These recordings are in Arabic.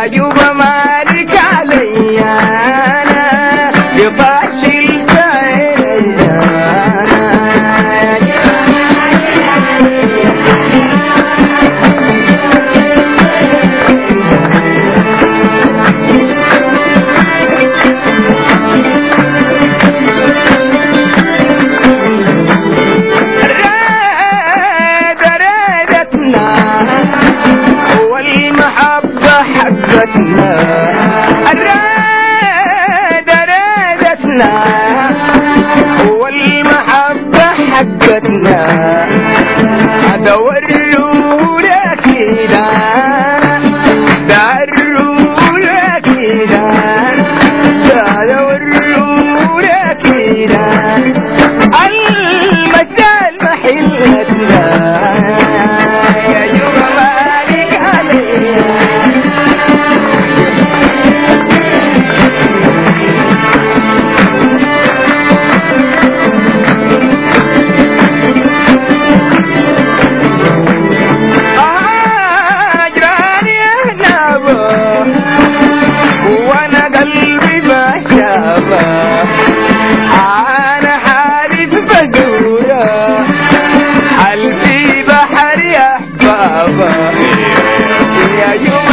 يبا مالك علي انا يفاشل والمحبة حقتنا ادوروا لك كده داروا لك كده دوروا لك كده المثال محلتنا يا يوم مالك علينا أنا حارس بدورة قلبي بحر يا بابا يا يوم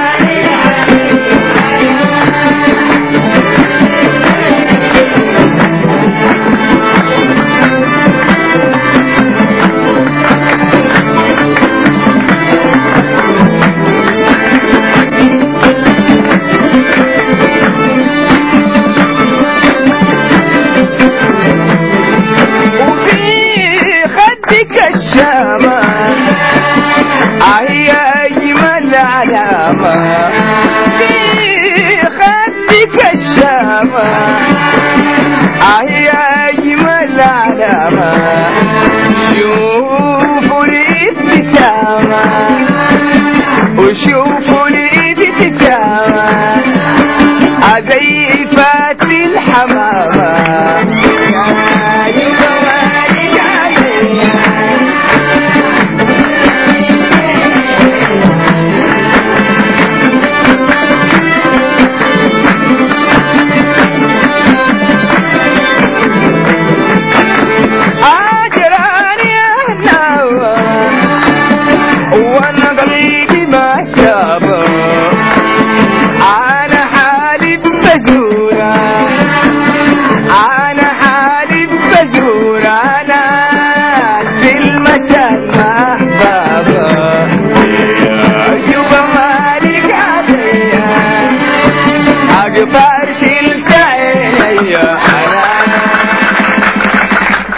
الشامة هي أجمل علامة في خدك الشامة هي أجمل علامة شوفوا الابتسامة وشوفوا الابتسامة زي فات الحمامة فرش